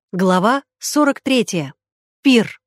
Глава 43. Пир.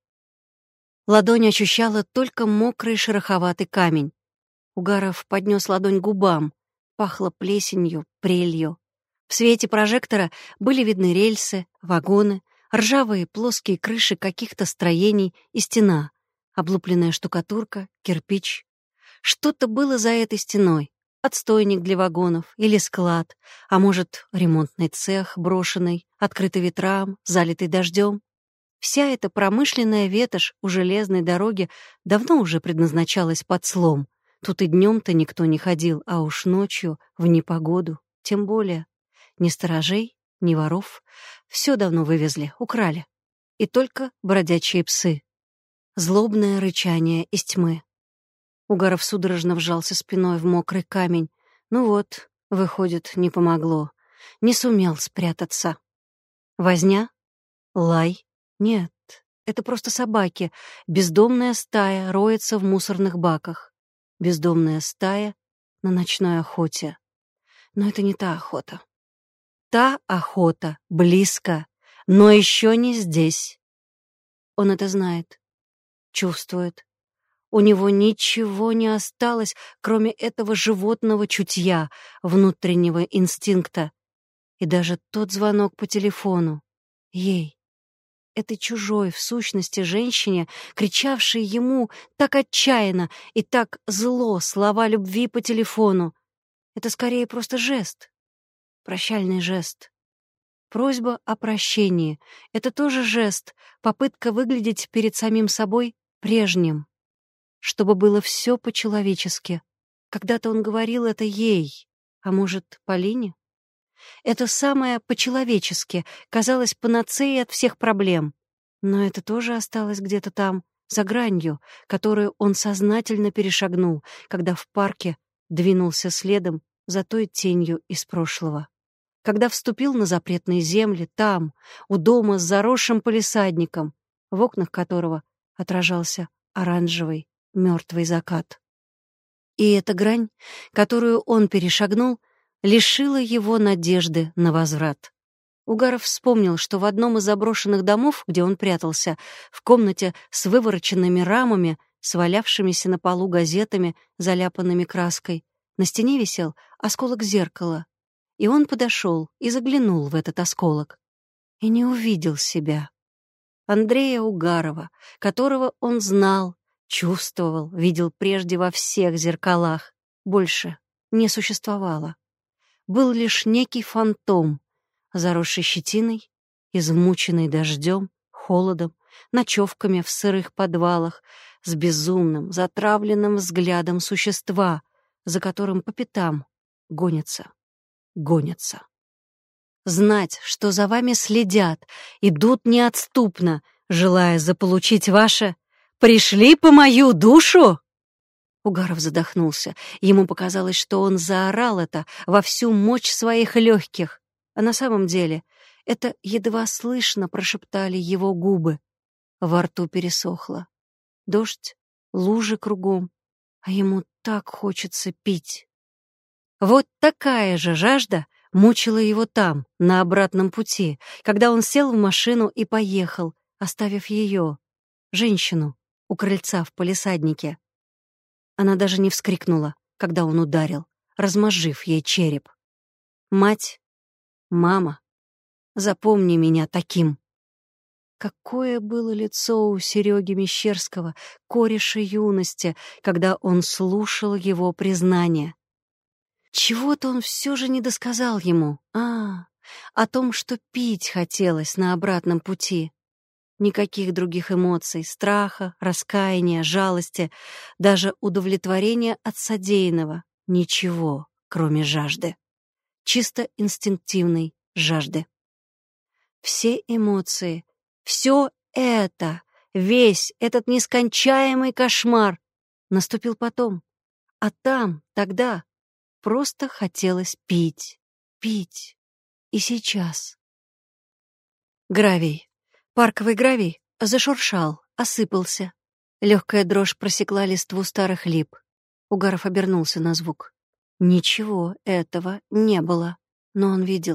Ладонь ощущала только мокрый шероховатый камень. Угаров поднес ладонь к губам. Пахло плесенью, прелью. В свете прожектора были видны рельсы, вагоны, ржавые плоские крыши каких-то строений и стена, облупленная штукатурка, кирпич. Что-то было за этой стеной. Отстойник для вагонов или склад, а может, ремонтный цех брошенный, открытый ветрам, залитый дождем. Вся эта промышленная ветошь у железной дороги давно уже предназначалась под слом. Тут и днем-то никто не ходил, а уж ночью, в непогоду, тем более. Ни сторожей, ни воров. Все давно вывезли, украли. И только бродячие псы. Злобное рычание из тьмы. Угаров судорожно вжался спиной в мокрый камень. Ну вот, выходит, не помогло. Не сумел спрятаться. Возня? Лай? Нет, это просто собаки. Бездомная стая роется в мусорных баках. Бездомная стая на ночной охоте. Но это не та охота. Та охота близко, но еще не здесь. Он это знает, чувствует. У него ничего не осталось, кроме этого животного чутья, внутреннего инстинкта. И даже тот звонок по телефону. Ей, этой чужой, в сущности, женщине, кричавшей ему так отчаянно и так зло слова любви по телефону. Это скорее просто жест. Прощальный жест. Просьба о прощении. Это тоже жест, попытка выглядеть перед самим собой прежним. Чтобы было все по-человечески. Когда-то он говорил это ей, а может, Полине? Это самое по-человечески казалось панацеей от всех проблем. Но это тоже осталось где-то там, за гранью, которую он сознательно перешагнул, когда в парке двинулся следом за той тенью из прошлого. Когда вступил на запретные земли там, у дома с заросшим палисадником, в окнах которого отражался оранжевый мертвый закат. И эта грань, которую он перешагнул, лишила его надежды на возврат. Угаров вспомнил, что в одном из заброшенных домов, где он прятался, в комнате с вывороченными рамами, свалявшимися на полу газетами, заляпанными краской, на стене висел осколок зеркала. И он подошел и заглянул в этот осколок. И не увидел себя. Андрея Угарова, которого он знал, чувствовал, видел прежде во всех зеркалах, больше не существовало. Был лишь некий фантом, заросший щетиной, измученный дождем, холодом, ночевками в сырых подвалах, с безумным, затравленным взглядом существа, за которым по пятам гонятся. Знать, что за вами следят, идут неотступно, желая заполучить ваше «Пришли по мою душу?» Угаров задохнулся. Ему показалось, что он заорал это во всю мощь своих легких. А на самом деле это едва слышно прошептали его губы. Во рту пересохло. Дождь, лужи кругом, а ему так хочется пить. Вот такая же жажда мучила его там, на обратном пути, когда он сел в машину и поехал, оставив ее, женщину, у крыльца в палисаднике. Она даже не вскрикнула, когда он ударил, размозжив ей череп. «Мать, мама, запомни меня таким». Какое было лицо у Сереги Мещерского, кореша юности, когда он слушал его признание. Чего-то он все же не досказал ему. О том, что пить хотелось на обратном пути. Никаких других эмоций, страха, раскаяния, жалости, даже удовлетворения от содеянного. Ничего, кроме жажды. Чисто инстинктивной жажды. Все эмоции, все это, весь этот нескончаемый кошмар наступил потом. А там, тогда, просто хотелось пить, пить. И сейчас. Гравий. Парковый гравий зашуршал, осыпался. Легкая дрожь просекла листву старых лип. Угаров обернулся на звук. Ничего этого не было, но он видел.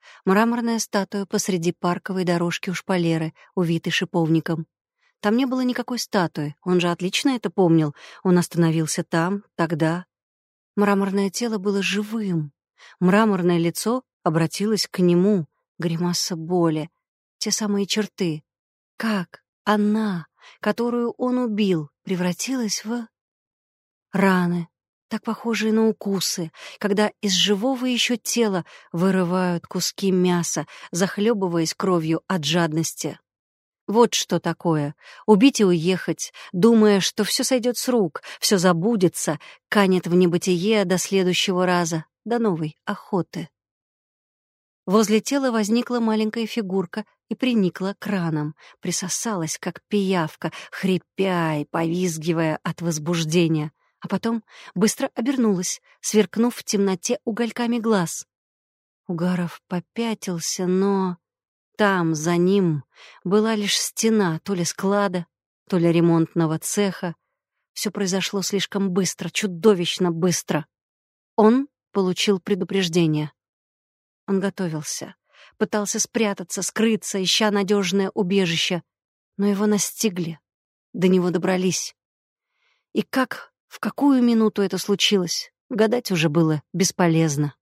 Мраморная статуя посреди парковой дорожки у шпалеры, увитой шиповником. Там не было никакой статуи, он же отлично это помнил. Он остановился там, тогда. Мраморное тело было живым. Мраморное лицо обратилось к нему. Гримаса боли. Те самые черты. Как она, которую он убил, превратилась в... Раны, так похожие на укусы, когда из живого еще тела вырывают куски мяса, захлебываясь кровью от жадности. Вот что такое. Убить и уехать, думая, что все сойдет с рук, все забудется, канет в небытие до следующего раза, до новой охоты. Возле тела возникла маленькая фигурка и приникла к ранам, присосалась, как пиявка, хрипя и повизгивая от возбуждения, а потом быстро обернулась, сверкнув в темноте угольками глаз. Угаров попятился, но... Там, за ним, была лишь стена то ли склада, то ли ремонтного цеха. Все произошло слишком быстро, чудовищно быстро. Он получил предупреждение. Он готовился, пытался спрятаться, скрыться, ища надежное убежище, но его настигли, до него добрались. И как, в какую минуту это случилось, гадать уже было бесполезно.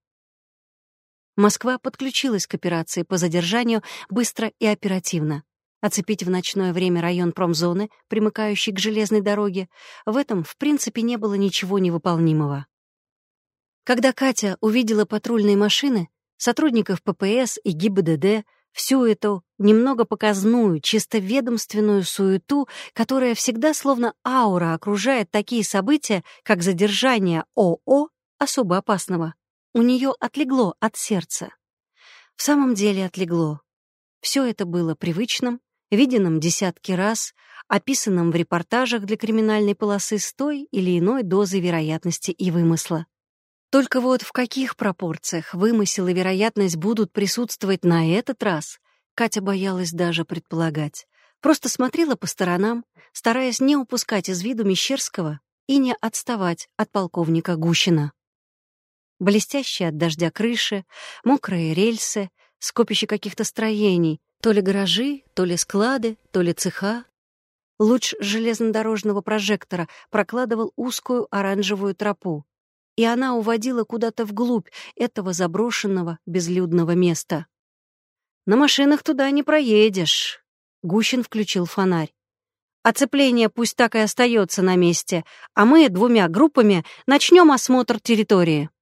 Москва подключилась к операции по задержанию быстро и оперативно. Оцепить в ночное время район промзоны, примыкающий к железной дороге, в этом, в принципе, не было ничего невыполнимого. Когда Катя увидела патрульные машины, сотрудников ППС и ГИБДД, всю эту немного показную, чисто ведомственную суету, которая всегда словно аура окружает такие события, как задержание ОО особо опасного, у нее отлегло от сердца. В самом деле отлегло. Все это было привычным, виденным десятки раз, описанным в репортажах для криминальной полосы с той или иной дозой вероятности и вымысла. Только вот в каких пропорциях вымысел и вероятность будут присутствовать на этот раз, Катя боялась даже предполагать. Просто смотрела по сторонам, стараясь не упускать из виду Мещерского и не отставать от полковника Гущина. Блестящие от дождя крыши, мокрые рельсы, скопище каких-то строений, то ли гаражи, то ли склады, то ли цеха. Луч железнодорожного прожектора прокладывал узкую оранжевую тропу, и она уводила куда-то вглубь этого заброшенного безлюдного места. «На машинах туда не проедешь», — Гущин включил фонарь. «Оцепление пусть так и остается на месте, а мы 2 группами начнем осмотр территории».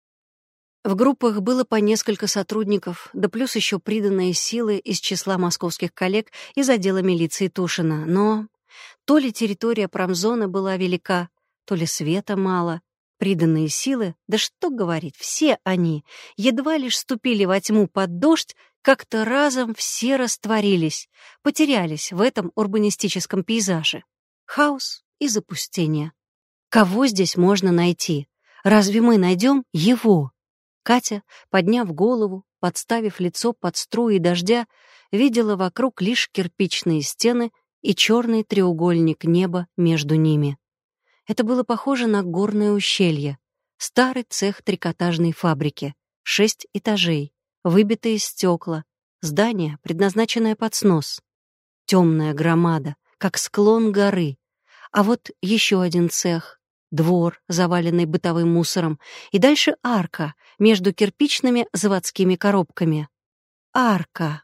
В группах было по несколько сотрудников, да плюс еще приданные силы из числа московских коллег из отдела милиции Тушина. Но то ли территория промзоны была велика, то ли света мало. Приданные силы, да что говорить, все они, едва лишь ступили во тьму под дождь, как-то разом все растворились, потерялись в этом урбанистическом пейзаже. Хаос и запустение. Кого здесь можно найти? Разве мы найдем его? Катя, подняв голову, подставив лицо под струи дождя, видела вокруг лишь кирпичные стены и черный треугольник неба между ними. Это было похоже на горное ущелье. Старый цех трикотажной фабрики, 6 этажей, выбитые стекла, здание, предназначенное под снос. Темная громада, как склон горы. А вот еще один цех, двор, заваленный бытовым мусором, и дальше арка между кирпичными заводскими коробками. Арка.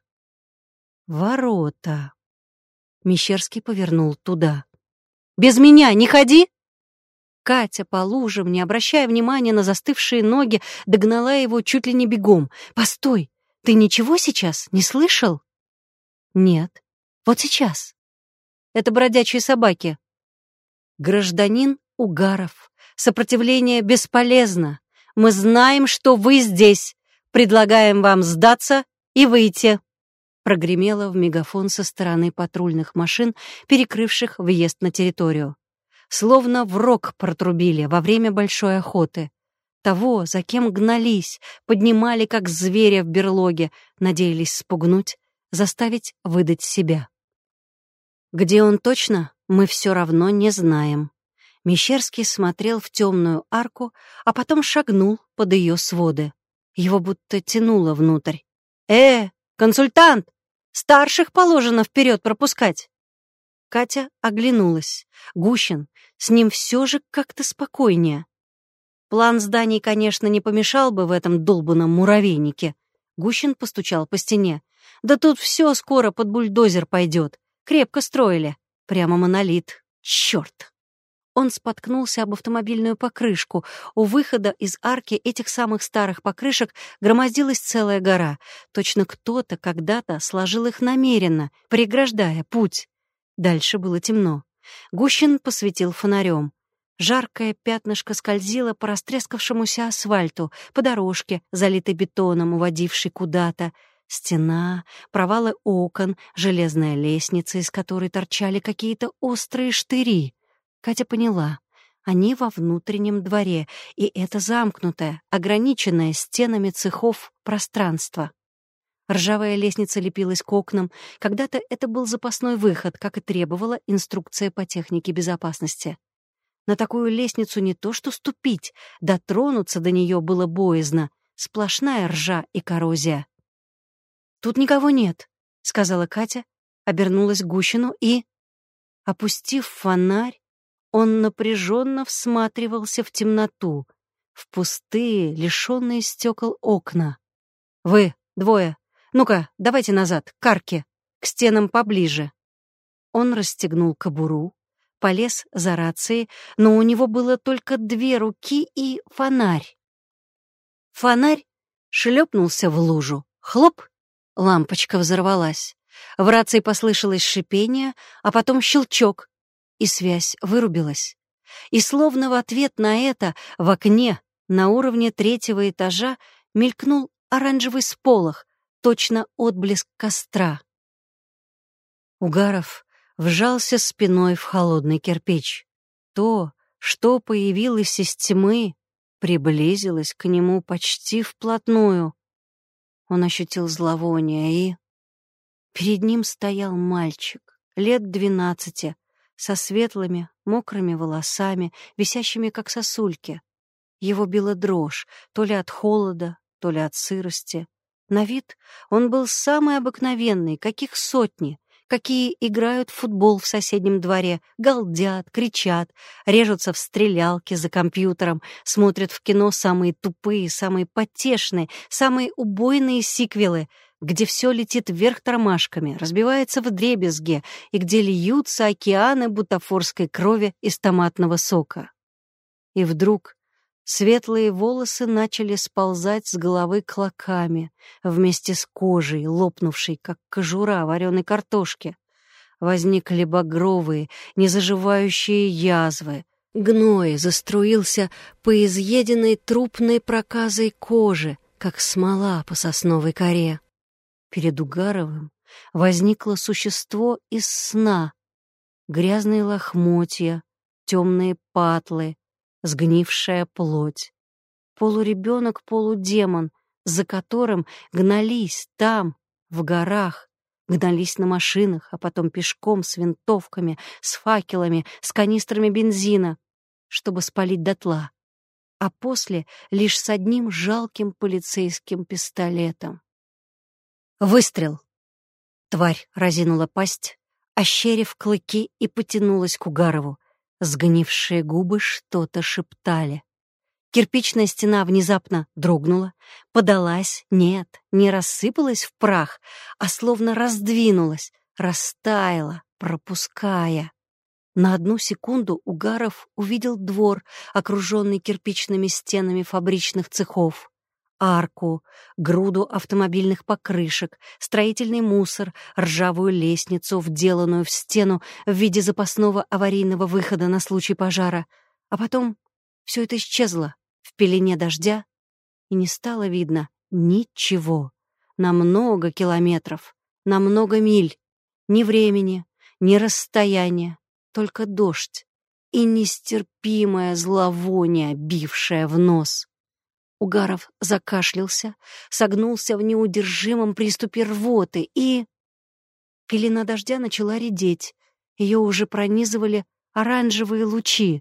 Ворота. Мещерский повернул туда. «Без меня не ходи!» Катя по лужам, не обращая внимания на застывшие ноги, догнала его чуть ли не бегом. «Постой! Ты ничего сейчас не слышал?» «Нет. Вот сейчас. Это бродячие собаки». «Гражданин Угаров, сопротивление бесполезно. Мы знаем, что вы здесь. Предлагаем вам сдаться и выйти», — прогремело в мегафон со стороны патрульных машин, перекрывших въезд на территорию. Словно в рог протрубили во время большой охоты. Того, за кем гнались, поднимали, как зверя в берлоге, надеялись спугнуть, заставить выдать себя. Где он точно, мы все равно не знаем. Мещерский смотрел в темную арку, а потом шагнул под ее своды. Его будто тянуло внутрь. Консультант! Старших положено вперед пропускать!» Катя оглянулась. Гущин, с ним все же как-то спокойнее. План зданий, конечно, не помешал бы в этом долбанном муравейнике. Гущин постучал по стене. «Да тут все скоро под бульдозер пойдет. Крепко строили. Прямо монолит. Черт!» Он споткнулся об автомобильную покрышку. У выхода из арки этих самых старых покрышек громоздилась целая гора. Точно кто-то когда-то сложил их намеренно, преграждая путь. Дальше было темно. Гущин посветил фонарем. Жаркое пятнышко скользило по растрескавшемуся асфальту, по дорожке, залитой бетоном, уводившей куда-то. Стена, провалы окон, железная лестница, из которой торчали какие-то острые штыри. Катя поняла. Они во внутреннем дворе, и это замкнутое, ограниченное стенами цехов пространство. Ржавая лестница лепилась к окнам. Когда-то это был запасной выход, как и требовала инструкция по технике безопасности. На такую лестницу не то что ступить, дотронуться до нее было боязно. Сплошная ржа и коррозия. «Тут никого нет», — сказала Катя, обернулась к Гущину и, опустив фонарь, он напряженно всматривался в темноту, в пустые, лишенные стекол окна. «Вы, двое, ну-ка, давайте назад, к арке, к стенам поближе». Он расстегнул кобуру, полез за рацией, но у него было только 2 руки и фонарь. Фонарь шлепнулся в лужу. Хлоп! Лампочка взорвалась. В рации послышалось шипение, а потом щелчок, и связь вырубилась. И словно в ответ на это в окне на уровне 3-го этажа мелькнул оранжевый сполох, точно отблеск костра. Угаров вжался спиной в холодный кирпич. То, что появилось из тьмы, приблизилось к нему почти вплотную. Он ощутил зловоние и... Перед ним стоял мальчик, лет 12, со светлыми, мокрыми волосами, висящими как сосульки. Его била дрожь, то ли от холода, то ли от сырости. На вид он был самый обыкновенный, каких сотни, какие играют в футбол в соседнем дворе, галдят, кричат, режутся в стрелялки за компьютером, смотрят в кино самые тупые, самые потешные, самые убойные сиквелы, где все летит вверх тормашками, разбивается вдребезги и где льются океаны бутафорской крови из томатного сока. И вдруг светлые волосы начали сползать с головы клоками вместе с кожей, лопнувшей, как кожура вареной картошки. Возникли багровые, незаживающие язвы. Гной заструился по изъеденной трупной проказой кожи, как смола по сосновой коре. Перед Угаровым возникло существо из сна. Грязные лохмотья, темные патлы, сгнившая плоть. Полуребенок, полудемон, за которым гнались там, в горах, гнались на машинах, а потом пешком с винтовками, с факелами, с канистрами бензина, чтобы спалить дотла, а после лишь с одним жалким полицейским пистолетом. Выстрел! Тварь разинула пасть, ощерив клыки, и потянулась к Угарову. Сгнившие губы что-то шептали. Кирпичная стена внезапно дрогнула, подалась, нет, не рассыпалась в прах, а словно раздвинулась, растаяла, пропуская. На 1 секунду Угаров увидел двор, окруженный кирпичными стенами фабричных цехов, арку, груду автомобильных покрышек, строительный мусор, ржавую лестницу, вделанную в стену в виде запасного аварийного выхода на случай пожара. А потом все это исчезло в пелене дождя, и не стало видно ничего. На много километров, на много миль. Ни времени, ни расстояния, только дождь и нестерпимое зловоние, бившее в нос. Угаров закашлялся, согнулся в неудержимом приступе рвоты, и... Пелена дождя начала редеть. Ее уже пронизывали оранжевые лучи.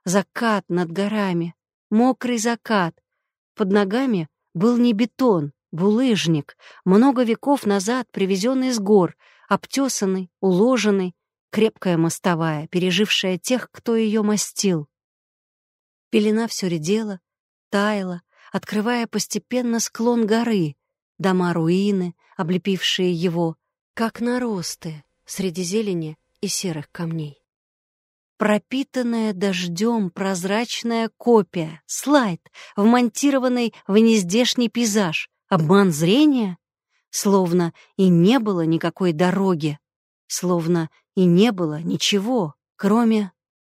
Закат над горами, мокрый закат. Под ногами был не бетон, булыжник, много веков назад привезенный с гор, обтесанный, уложенный, крепкая мостовая, пережившая тех, кто ее мастил. Пелена все редела, таяла, открывая постепенно склон горы, дома-руины, облепившие его, как наросты среди зелени и серых камней. Пропитанная дождем прозрачная копия, слайд, вмонтированный в нездешний пейзаж, обман зрения, словно и не было никакой дороги, словно и не было ничего, кроме...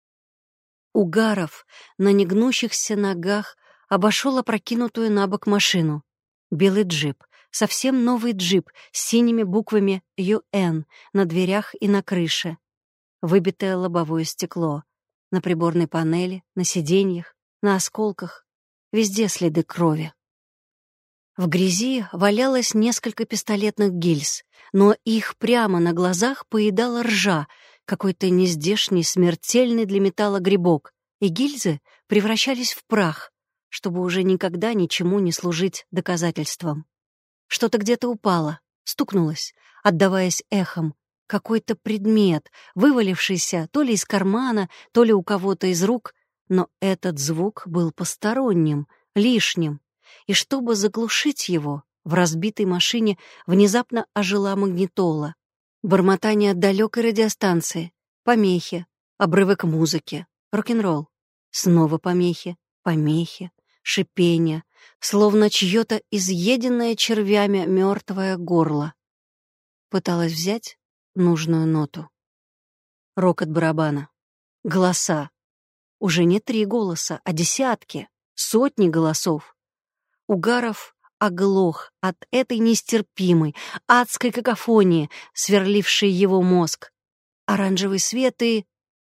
Угаров на негнущихся ногах обошел опрокинутую на бок машину. Белый джип, совсем новый джип с синими буквами «ЮН» на дверях и на крыше. Выбитое лобовое стекло. На приборной панели, на сиденьях, на осколках. Везде следы крови. В грязи валялось несколько пистолетных гильз, но их прямо на глазах поедала ржа, какой-то нездешний, смертельный для металла грибок, и гильзы превращались в прах, чтобы уже никогда ничему не служить доказательством. Что-то где-то упало, стукнулось, отдаваясь эхом. Какой-то предмет, вывалившийся то ли из кармана, то ли у кого-то из рук, но этот звук был посторонним, лишним, и чтобы заглушить его, в разбитой машине внезапно ожила магнитола. Бормотание далекой радиостанции, помехи, обрывок музыки, рок-н-ролл. Снова помехи, помехи, шипение, словно чье-то изъеденное червями мертвое горло. Пыталась взять нужную ноту. Рокот барабана. Голоса. Уже не 3 голоса, а десятки, сотни голосов. Угаров оглох от этой нестерпимой, адской какофонии, сверлившей его мозг. Оранжевый свет и...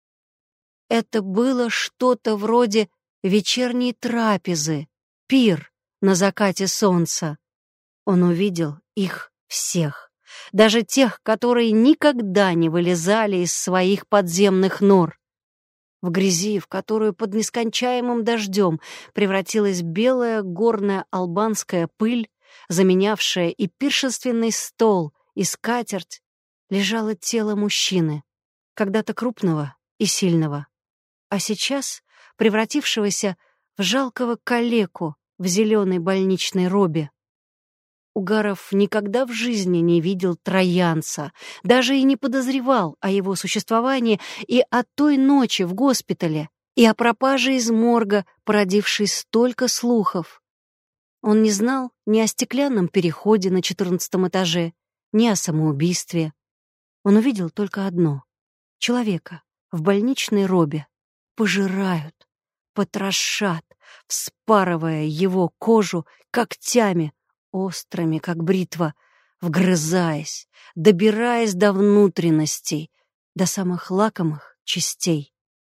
Это было что-то вроде вечерней трапезы, пир на закате солнца. Он увидел их всех, даже тех, которые никогда не вылезали из своих подземных нор. В грязи, в которую под нескончаемым дождем превратилась белая горная албанская пыль, заменявшая и пиршественный стол, и скатерть, лежало тело мужчины, когда-то крупного и сильного, а сейчас превратившегося в жалкого калеку в зеленой больничной робе. Угаров никогда в жизни не видел троянца, даже и не подозревал о его существовании и о той ночи в госпитале, и о пропаже из морга, породившей столько слухов. Он не знал ни о стеклянном переходе на 14-м этаже, ни о самоубийстве. Он увидел только одно — человека в больничной робе. Пожирают, потрошат, вспарывая его кожу когтями, острыми, как бритва, вгрызаясь, добираясь до внутренностей, до самых лакомых частей.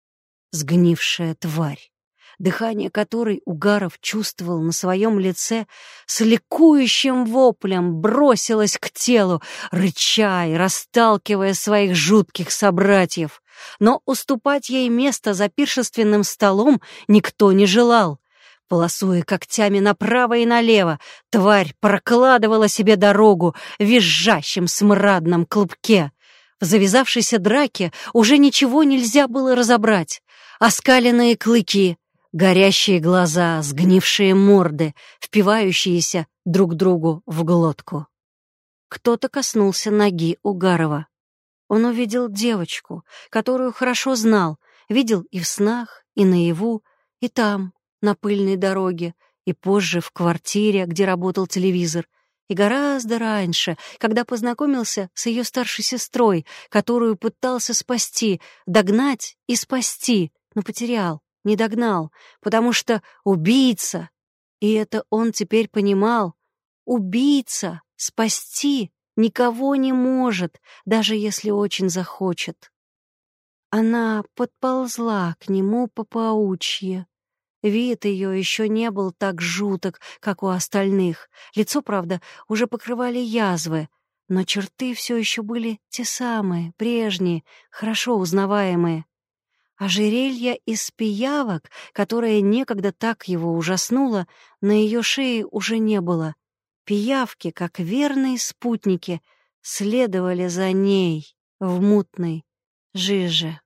Сгнившая тварь, дыхание которой Угаров чувствовал на своем лице, с ликующим воплем бросилась к телу, рыча и расталкивая своих жутких собратьев. Но уступать ей место за пиршественным столом никто не желал. Полосуя когтями направо и налево, тварь прокладывала себе дорогу в визжащем смрадном клубке. В завязавшейся драке уже ничего нельзя было разобрать. Оскаленные клыки, горящие глаза, сгнившие морды, впивающиеся друг другу в глотку. Кто-то коснулся ноги Угарова. Он увидел девочку, которую хорошо знал, видел и в снах, и наяву, и там, на пыльной дороге, и позже в квартире, где работал телевизор, и гораздо раньше, когда познакомился с ее старшей сестрой, которую пытался спасти, догнать и спасти, но потерял, не догнал, потому что убийца, и это он теперь понимал, убийца спасти никого не может, даже если очень захочет. Она подползла к нему по паучьи. Вид ее еще не был так жуток, как у остальных. Лицо, правда, уже покрывали язвы, но черты все еще были те самые, прежние, хорошо узнаваемые. Ожерелье из пиявок, которое некогда так его ужаснуло, на ее шее уже не было. Пиявки, как верные спутники, следовали за ней в мутной жиже.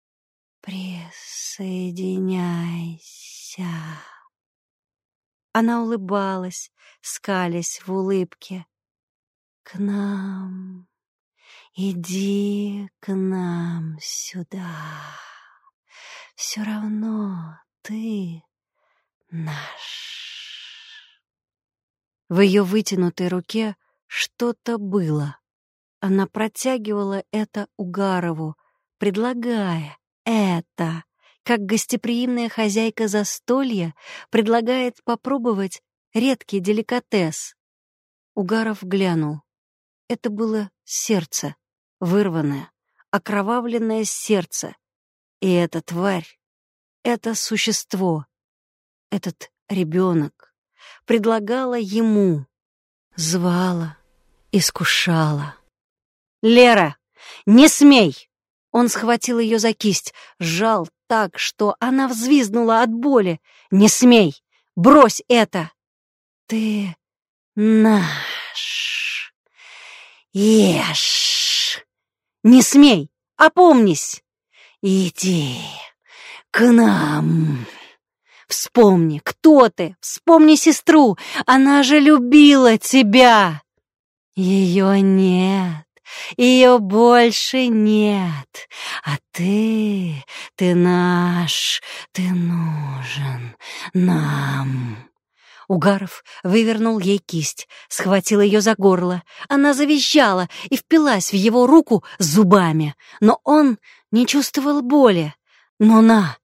«Присоединяйся». Она улыбалась, скалясь в улыбке. «К нам, иди к нам сюда. Все равно ты наш». В ее вытянутой руке что-то было. Она протягивала это Угарову, предлагая это, как гостеприимная хозяйка застолья предлагает попробовать редкий деликатес. Угаров глянул. Это было сердце, вырванное, окровавленное сердце. И эта тварь, это существо, этот ребенок предлагала ему, звала, искушала. «Лера, не смей!» Он схватил ее за кисть, сжал так, что она взвизгнула от боли. «Не смей! Брось это!» «Ты наш! Ешь! Не смей! Опомнись! Иди к нам! Вспомни, кто ты! Вспомни сестру! Она же любила тебя!» «Ее нет! Ее больше нет, а ты наш, ты нужен нам». Угаров вывернул ей кисть, схватил ее за горло. Она завизжала и впилась в его руку зубами, но он не чувствовал боли. «Ну на,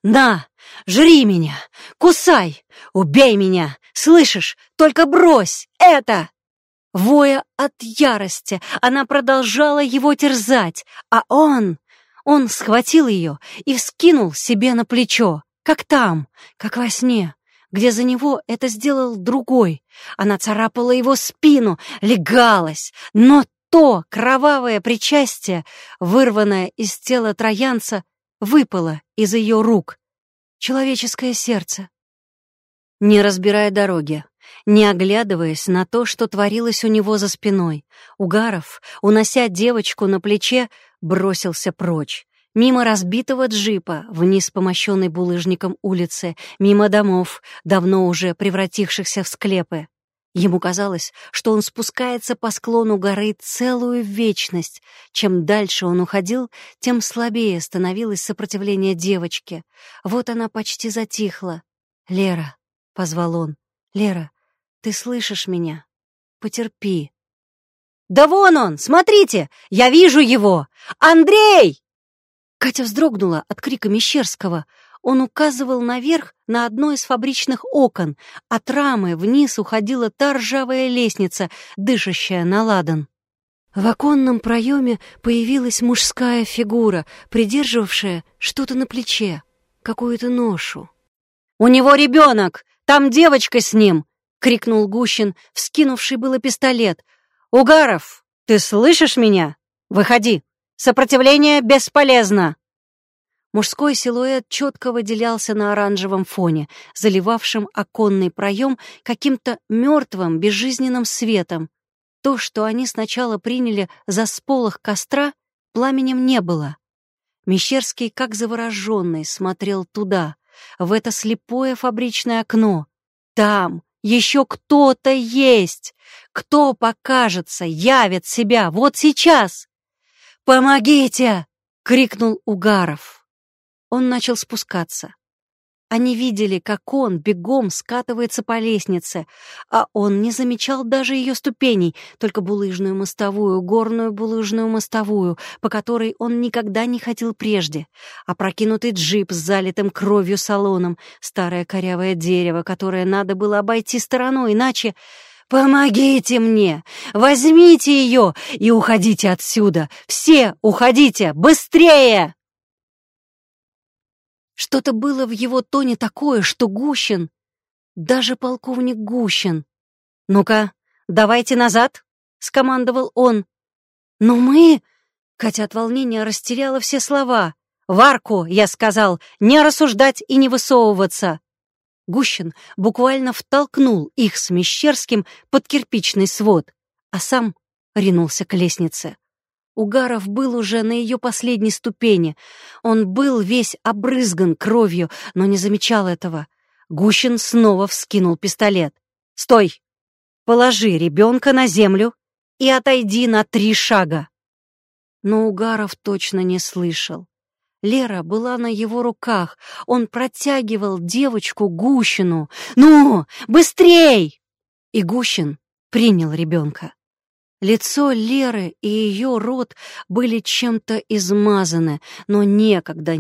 жри меня, кусай, убей меня, слышишь? Только брось это!» Воя от ярости, она продолжала его терзать, а он схватил ее и вскинул себе на плечо, как там, как во сне, где за него это сделал другой. Она царапала его спину, легалась, но то кровавое причастие, вырванное из тела троянца, выпало из ее рук. Человеческое сердце. Не разбирая дороги, не оглядываясь на то, что творилось у него за спиной, Угаров, унося девочку на плече, бросился прочь. Мимо разбитого джипа, вниз по мощенной булыжником улице, мимо домов, давно уже превратившихся в склепы. Ему казалось, что он спускается по склону горы целую вечность. Чем дальше он уходил, тем слабее становилось сопротивление девочки. Вот она почти затихла. «Лера», — позвал он, — «Лера, ты слышишь меня? Потерпи». «Да вон он! Смотрите! Я вижу его! Андрей!» Катя вздрогнула от крика Мещерского. Он указывал наверх на одно из фабричных окон. От рамы вниз уходила та ржавая лестница, дышащая на ладан. В оконном проеме появилась мужская фигура, придерживавшая что-то на плече, какую-то ношу. «У него ребенок! Там девочка с ним!» — крикнул Гущин, вскинувший было пистолет. «Угаров, ты слышишь меня? Выходи! Сопротивление бесполезно!» Мужской силуэт четко выделялся на оранжевом фоне, заливавшем оконный проем каким-то мертвым, безжизненным светом. То, что они сначала приняли за сполох костра, пламенем не было. Мещерский, как завороженный, смотрел туда, в это слепое фабричное окно. Там еще кто-то есть, кто покажется, явит себя вот сейчас. «Помогите!» — крикнул Угаров. Он начал спускаться. Они видели, как он бегом скатывается по лестнице, а он не замечал даже ее ступеней, только булыжную мостовую, горную булыжную мостовую, по которой он никогда не ходил прежде, опрокинутый джип с залитым кровью салоном, старое корявое дерево, которое надо было обойти стороной, иначе... «Помогите мне! Возьмите ее и уходите отсюда! Все уходите! Быстрее!» Что-то было в его тоне такое, что Гущин, даже полковник Гущин... «Ну-ка, давайте назад!» — скомандовал он. «Но мы...» — Катя от волнения растеряла все слова. «В арку, я сказал, не рассуждать и не высовываться!» Гущин буквально втолкнул их с Мещерским под кирпичный свод, а сам ринулся к лестнице. Угаров был уже на ее последней ступени. Он был весь обрызган кровью, но не замечал этого. Гущин снова вскинул пистолет. «Стой! Положи ребенка на землю и отойди на 3 шага!» Но Угаров точно не слышал. Лера была на его руках. Он протягивал девочку Гущину. «Ну, быстрей!» И Гущин принял ребенка. Лицо Леры и ее рот были чем-то измазаны, но некогда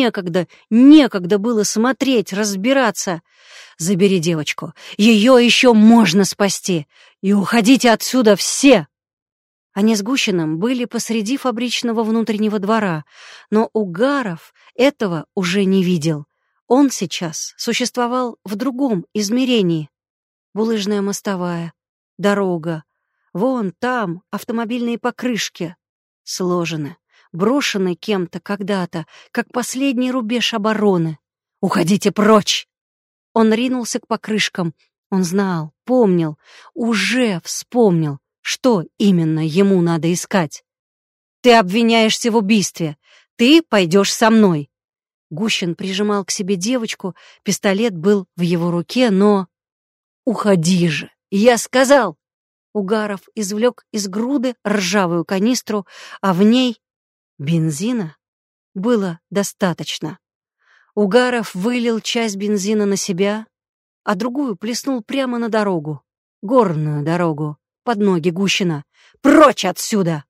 было смотреть, разбираться. «Забери девочку, ее еще можно спасти, и уходите отсюда все!» Они с Гущиным были посреди фабричного внутреннего двора, но Угаров этого уже не видел. Он сейчас существовал в другом измерении. Булыжная мостовая, дорога, вон там автомобильные покрышки сложены, брошены кем-то когда-то, как последний рубеж обороны. «Уходите прочь!» Он ринулся к покрышкам. Он знал, помнил, уже вспомнил, что именно ему надо искать. «Ты обвиняешься в убийстве. Ты пойдешь со мной». Гущин прижимал к себе девочку, пистолет был в его руке, но... «Уходи же! Я сказал!» Угаров извлек из груды ржавую канистру, а в ней бензина было достаточно. Угаров вылил часть бензина на себя, а другую плеснул прямо на дорогу, горную дорогу, под ноги Гущина. «Прочь отсюда!»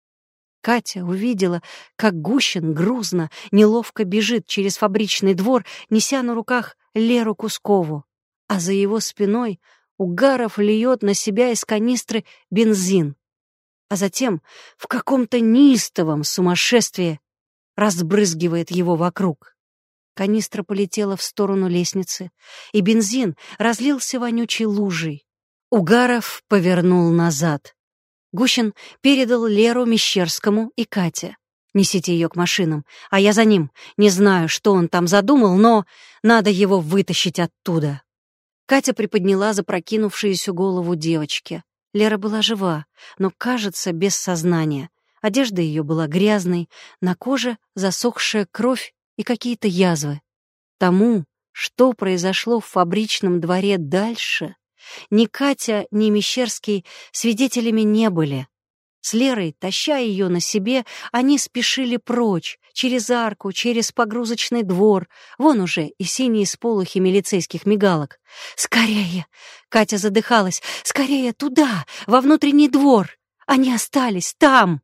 Катя увидела, как Гущин грузно, неловко бежит через фабричный двор, неся на руках Леру Кускову, а за его спиной Угаров льет на себя из канистры бензин, а затем в каком-то неистовом сумасшествии разбрызгивает его вокруг. Канистра полетела в сторону лестницы, и бензин разлился вонючей лужей. Угаров повернул назад. Гущин передал Леру Мещерскому и Кате. «Несите ее к машинам, а я за ним. Не знаю, что он там задумал, но надо его вытащить оттуда». Катя приподняла запрокинувшуюся голову девочки. Лера была жива, но, кажется, без сознания. Одежда ее была грязной, на коже засохшая кровь и какие-то язвы. Тому, что произошло в фабричном дворе дальше, ни Катя, ни Мещерский свидетелями не были. С Лерой, таща ее на себе, они спешили прочь, через арку, через погрузочный двор. Вон уже и синие сполохи милицейских мигалок. «Скорее!» — Катя задыхалась. «Скорее туда, во внутренний двор! Они остались там!»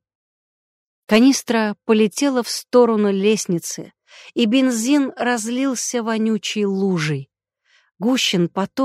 Канистра полетела в сторону лестницы, и бензин разлился вонючей лужей. Гущин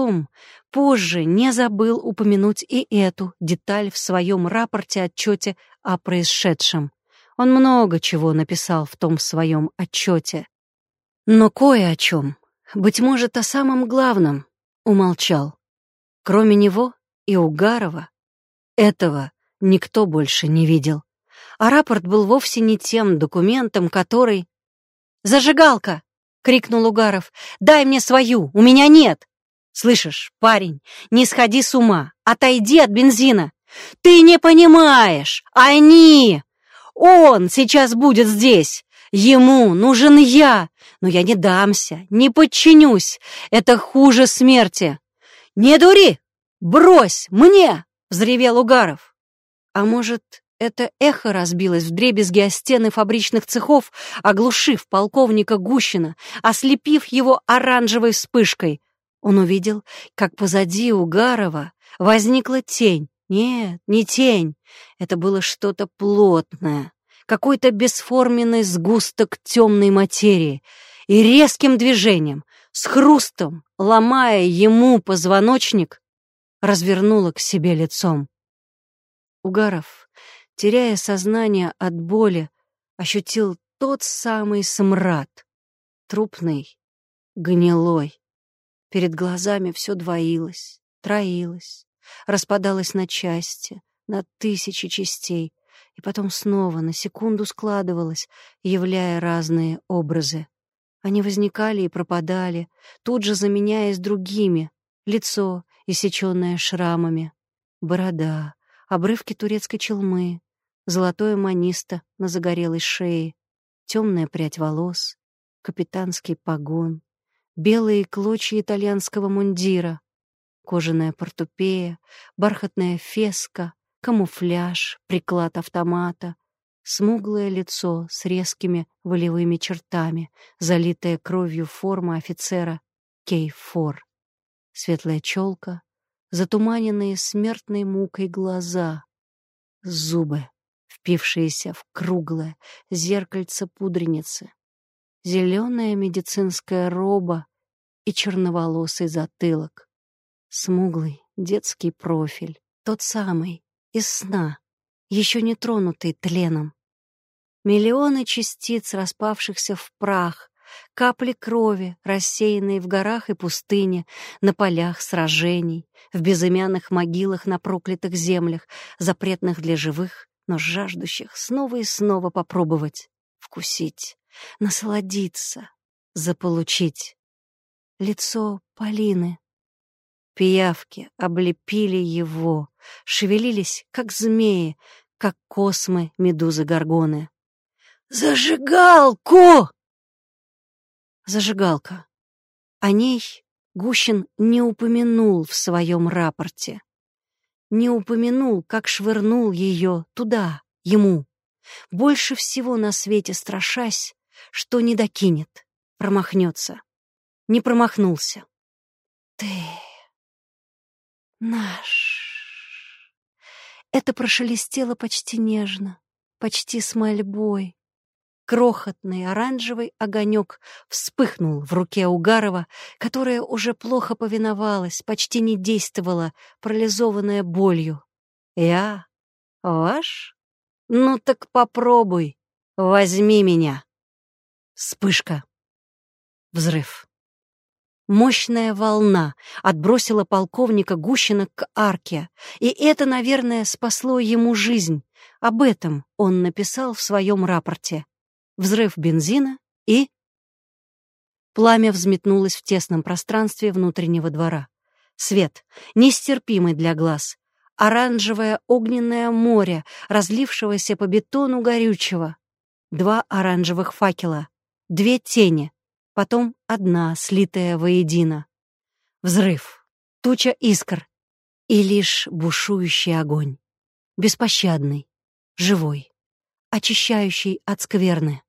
позже не забыл упомянуть и эту деталь в своем рапорте-отчете о происшедшем. Он много чего написал в том своем отчете. Но кое о чем, быть может, о самом главном, умолчал. Кроме него и Угарова, этого никто больше не видел. А рапорт был вовсе не тем документом, который... «Зажигалка!» — крикнул Угаров. «Дай мне свою, у меня нет!» «Слышишь, парень, не сходи с ума, отойди от бензина!» «Ты не понимаешь! Они! Он сейчас будет здесь! Ему нужен я! Но я не дамся, не подчинюсь! Это хуже смерти!» «Не дури! Брось мне!» — взревел Угаров. А может, это эхо разбилось вдребезги о стены фабричных цехов, оглушив полковника Гущина, ослепив его оранжевой вспышкой. Он увидел, как позади Угарова возникла тень. Нет, не тень. Это было что-то плотное, какой-то бесформенный сгусток темной материи. И резким движением, с хрустом, ломая ему позвоночник, развернула к себе лицом. Угаров, теряя сознание от боли, ощутил тот самый смрад, трупный, гнилой. Перед глазами все двоилось, троилось, распадалось на части, на тысячи частей, и потом снова на секунду складывалось, являя разные образы. Они возникали и пропадали, тут же заменяясь другими. Лицо, иссечённое шрамами, борода, обрывки турецкой челмы, золотое манисто на загорелой шее, темная прядь волос, капитанский погон, белые клочья итальянского мундира, кожаная портупея, бархатная феска, камуфляж, приклад автомата, смуглое лицо с резкими волевыми чертами, залитая кровью форма офицера Кей-4, светлая челка, затуманенные смертной мукой глаза, зубы, впившиеся в круглое зеркальце пудреницы, зеленая медицинская роба и черноволосый затылок, смуглый детский профиль, тот самый, из сна, еще не тронутый тленом. Миллионы частиц, распавшихся в прах, капли крови, рассеянные в горах и пустыне, на полях сражений, в безымянных могилах на проклятых землях, запретных для живых, но жаждущих снова и снова попробовать, вкусить, насладиться, заполучить. Лицо Полины. Пиявки облепили его, шевелились, как змеи, как космы медузы-горгоны. «Зажигалку!» Зажигалка. О ней Гущин не упомянул в своем рапорте. Не упомянул, как швырнул ее туда, ему, больше всего на свете страшась, что не докинет, промахнется. Не промахнулся. «Ты наш!» Это прошелестело почти нежно, почти с мольбой. Крохотный оранжевый огонек вспыхнул в руке Угарова, которая уже плохо повиновалась, почти не действовала, парализованная болью. «Я ваш? Ну так попробуй, возьми меня!» Вспышка. Взрыв. Мощная волна отбросила полковника Гущина к арке, и это, наверное, спасло ему жизнь. Об этом он написал в своем рапорте. Взрыв бензина и... Пламя взметнулось в тесном пространстве внутреннего двора. Свет, нестерпимый для глаз. Оранжевое огненное море, разлившегося по бетону горючего. 2 оранжевых факела, 2 тени, потом одна, слитая воедино. Взрыв, туча искр и лишь бушующий огонь. Беспощадный, живой, очищающий от скверны.